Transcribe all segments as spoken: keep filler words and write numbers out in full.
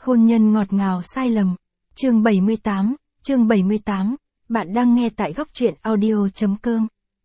Hôn nhân ngọt ngào sai lầm. Chương bảy mươi tám, chương bảy mươi tám, bạn đang nghe tại góc truyện audio.com.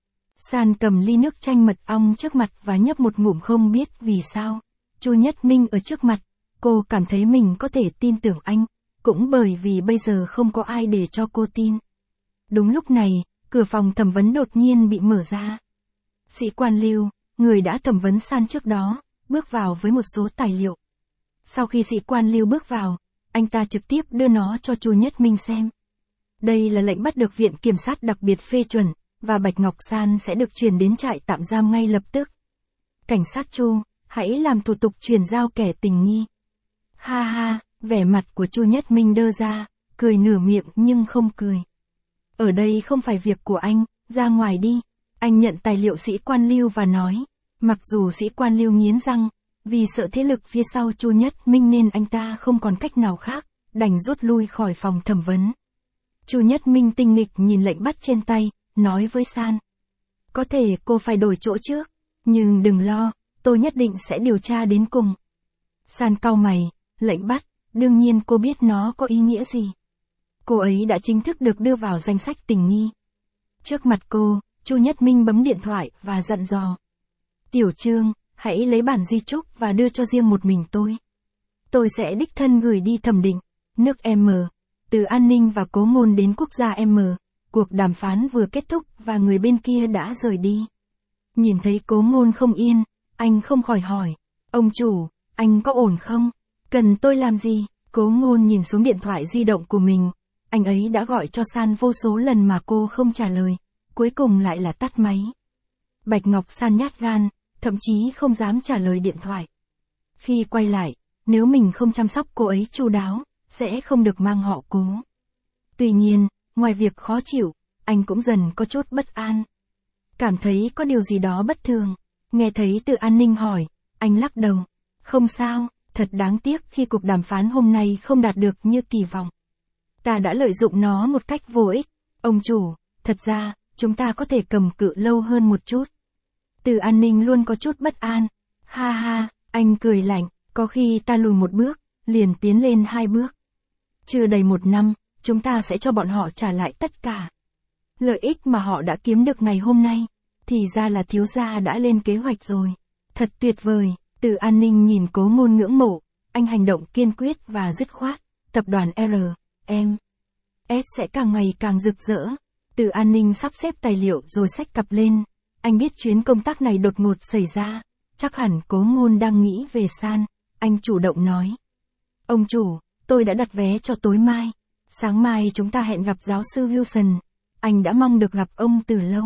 San cầm ly nước chanh mật ong trước mặt và nhấp một ngụm không biết vì sao. Chu Nhất Minh ở trước mặt, cô cảm thấy mình có thể tin tưởng anh, cũng bởi vì bây giờ không có ai để cho cô tin. Đúng lúc này, cửa phòng thẩm vấn đột nhiên bị mở ra. Sĩ quan Lưu, người đã thẩm vấn San trước đó, bước vào với một số tài liệu. Sau khi sĩ quan Lưu bước vào, anh ta trực tiếp đưa nó cho Chu Nhất Minh xem. Đây là lệnh bắt được Viện Kiểm sát đặc biệt phê chuẩn, và Bạch Ngọc San sẽ được chuyển đến trại tạm giam ngay lập tức. Cảnh sát Chu, hãy làm thủ tục chuyển giao kẻ tình nghi. Ha ha, vẻ mặt của Chu Nhất Minh đơ ra, cười nửa miệng nhưng không cười. Ở đây không phải việc của anh, ra ngoài đi. Anh nhận tài liệu sĩ quan Lưu và nói, mặc dù sĩ quan Lưu nghiến răng, vì sợ thế lực phía sau Chu Nhất Minh nên anh ta không còn cách nào khác, đành rút lui khỏi phòng thẩm vấn. Chu Nhất Minh tinh nghịch nhìn lệnh bắt trên tay, nói với San. Có thể cô phải đổi chỗ trước, nhưng đừng lo, tôi nhất định sẽ điều tra đến cùng. San cau mày, lệnh bắt, đương nhiên cô biết nó có ý nghĩa gì. Cô ấy đã chính thức được đưa vào danh sách tình nghi. Trước mặt cô, Chu Nhất Minh bấm điện thoại và dặn dò. Tiểu Trương, hãy lấy bản di chúc và đưa cho riêng một mình tôi. Tôi sẽ đích thân gửi đi thẩm định. Nước M. Từ an ninh và cố ngôn đến quốc gia M. Cuộc đàm phán vừa kết thúc và người bên kia đã rời đi. Nhìn thấy cố ngôn không yên, anh không khỏi hỏi. Ông chủ, anh có ổn không? Cần tôi làm gì? Cố ngôn nhìn xuống điện thoại di động của mình. Anh ấy đã gọi cho San vô số lần mà cô không trả lời. Cuối cùng lại là tắt máy. Bạch Ngọc San nhát gan, thậm chí không dám trả lời điện thoại. Khi quay lại, nếu mình không chăm sóc cô ấy chu đáo, sẽ không được mang họ Cố. Tuy nhiên, ngoài việc khó chịu, anh cũng dần có chút bất an. Cảm thấy có điều gì đó bất thường. Nghe thấy Từ An Ninh hỏi, anh lắc đầu. Không sao, thật đáng tiếc khi cuộc đàm phán hôm nay không đạt được như kỳ vọng. Ta đã lợi dụng nó một cách vô ích. Ông chủ, thật ra, chúng ta có thể cầm cự lâu hơn một chút. Từ An Ninh luôn có chút bất an. Ha ha, anh cười lạnh, có khi ta lùi một bước, liền tiến lên hai bước. Chưa đầy một năm, chúng ta sẽ cho bọn họ trả lại tất cả. Lợi ích mà họ đã kiếm được ngày hôm nay, thì ra là thiếu gia đã lên kế hoạch rồi. Thật tuyệt vời. Từ An Ninh nhìn Cố Ngôn ngưỡng mộ, anh hành động kiên quyết và dứt khoát. Tập đoàn R, M, S sẽ càng ngày càng rực rỡ. Từ An Ninh sắp xếp tài liệu rồi xách cặp lên. Anh biết chuyến công tác này đột ngột xảy ra, chắc hẳn Cố Ngôn đang nghĩ về San. Anh chủ động nói. Ông chủ, tôi đã đặt vé cho tối mai. Sáng mai chúng ta hẹn gặp giáo sư Wilson. Anh đã mong được gặp ông từ lâu.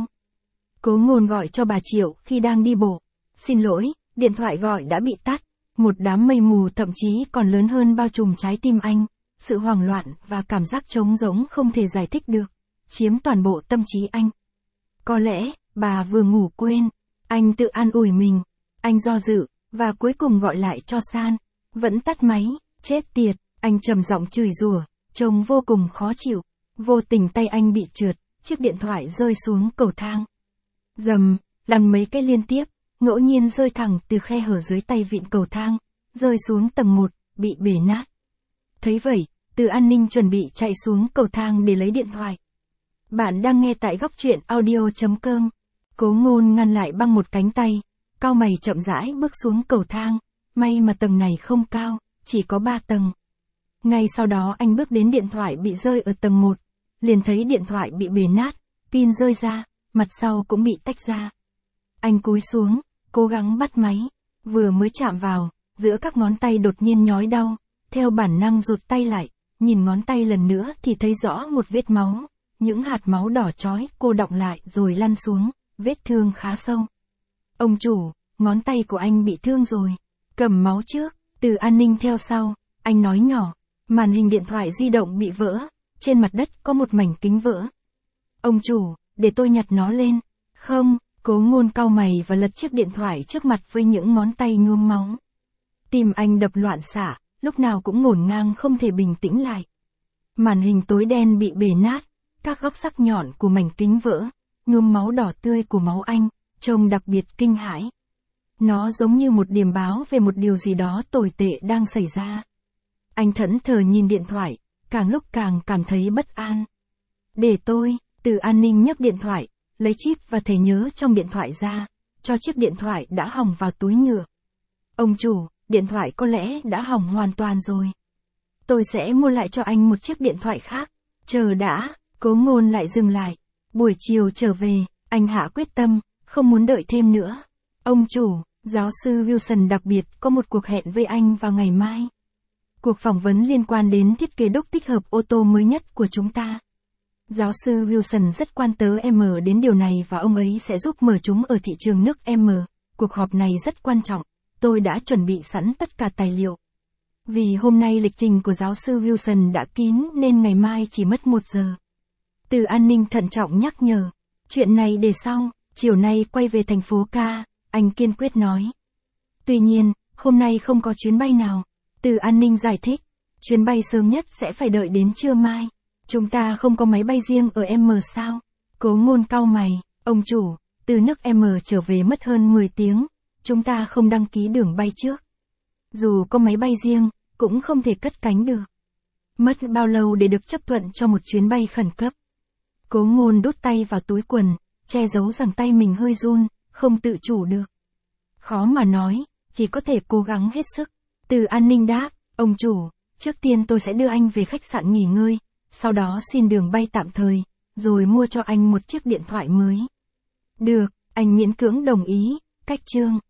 Cố Ngôn gọi cho bà Triệu khi đang đi bộ. Xin lỗi, điện thoại gọi đã bị tắt. Một đám mây mù thậm chí còn lớn hơn bao trùm trái tim anh. Sự hoảng loạn và cảm giác trống rỗng không thể giải thích được, chiếm toàn bộ tâm trí anh. Có lẽ, bà vừa ngủ quên. Anh tự an ủi mình. Anh do dự, và cuối cùng gọi lại cho San. Vẫn tắt máy, chết tiệt, anh trầm giọng chửi rủa, trông vô cùng khó chịu. Vô tình tay anh bị trượt, chiếc điện thoại rơi xuống cầu thang. Dầm, lăn mấy cái liên tiếp, ngẫu nhiên rơi thẳng từ khe hở dưới tay vịn cầu thang, rơi xuống tầng một, bị bể nát. Thấy vậy, Từ An Ninh chuẩn bị chạy xuống cầu thang để lấy điện thoại. Bạn đang nghe tại góc truyện audio.com. Cố Ngôn ngăn lại bằng một cánh tay, cau mày chậm rãi bước xuống cầu thang. May mà tầng này không cao, chỉ có ba tầng. Ngay sau đó anh bước đến điện thoại bị rơi ở tầng một, liền thấy điện thoại bị bể nát, pin rơi ra, mặt sau cũng bị tách ra. Anh cúi xuống, cố gắng bắt máy, vừa mới chạm vào, giữa các ngón tay đột nhiên nhói đau, theo bản năng rụt tay lại, nhìn ngón tay lần nữa thì thấy rõ một vết máu, những hạt máu đỏ chói cô đọng lại rồi lăn xuống, vết thương khá sâu. Ông chủ, ngón tay của anh bị thương rồi, cầm máu trước. Từ An Ninh theo sau, anh nói nhỏ, màn hình điện thoại di động bị vỡ, trên mặt đất có một mảnh kính vỡ. Ông chủ, để tôi nhặt nó lên. Không, Cố Ngôn cau mày và lật chiếc điện thoại trước mặt với những ngón tay nhuốm máu. Tim anh đập loạn xạ, lúc nào cũng ngổn ngang không thể bình tĩnh lại. Màn hình tối đen bị bể nát, các góc sắc nhọn của mảnh kính vỡ, nhuốm máu đỏ tươi của máu anh, trông đặc biệt kinh hãi. Nó giống như một điềm báo về một điều gì đó tồi tệ đang xảy ra. Anh thẫn thờ nhìn điện thoại, càng lúc càng cảm thấy bất an. Để tôi, Từ An Ninh nhấc điện thoại, lấy chip và thẻ nhớ trong điện thoại ra, cho chiếc điện thoại đã hỏng vào túi nhựa. Ông chủ, điện thoại có lẽ đã hỏng hoàn toàn rồi. Tôi sẽ mua lại cho anh một chiếc điện thoại khác. Chờ đã, Cố Ngôn lại dừng lại. Buổi chiều trở về, anh hạ quyết tâm, không muốn đợi thêm nữa. Ông chủ, giáo sư Wilson đặc biệt có một cuộc hẹn với anh vào ngày mai. Cuộc phỏng vấn liên quan đến thiết kế đúc tích hợp ô tô mới nhất của chúng ta. Giáo sư Wilson rất quan tới M đến điều này và ông ấy sẽ giúp mở chúng ở thị trường nước M. Cuộc họp này rất quan trọng, tôi đã chuẩn bị sẵn tất cả tài liệu. Vì hôm nay lịch trình của giáo sư Wilson đã kín nên ngày mai chỉ mất một giờ. Từ An Ninh thận trọng nhắc nhở. Chuyện này để sau, chiều nay quay về thành phố ca, anh kiên quyết nói. Tuy nhiên, hôm nay không có chuyến bay nào. Từ An Ninh giải thích. Chuyến bay sớm nhất sẽ phải đợi đến trưa mai. Chúng ta không có máy bay riêng ở M sao? Cố Ngôn cau mày. Ông chủ, từ nước M trở về mất hơn mười tiếng. Chúng ta không đăng ký đường bay trước. Dù có máy bay riêng, cũng không thể cất cánh được. Mất bao lâu để được chấp thuận cho một chuyến bay khẩn cấp? Cố Ngôn đút tay vào túi quần, che giấu rằng tay mình hơi run, không tự chủ được. Khó mà nói, chỉ có thể cố gắng hết sức. Từ An Ninh đáp, ông chủ, trước tiên tôi sẽ đưa anh về khách sạn nghỉ ngơi, sau đó xin đường bay tạm thời, rồi mua cho anh một chiếc điện thoại mới. Được, anh miễn cưỡng đồng ý, cách chương.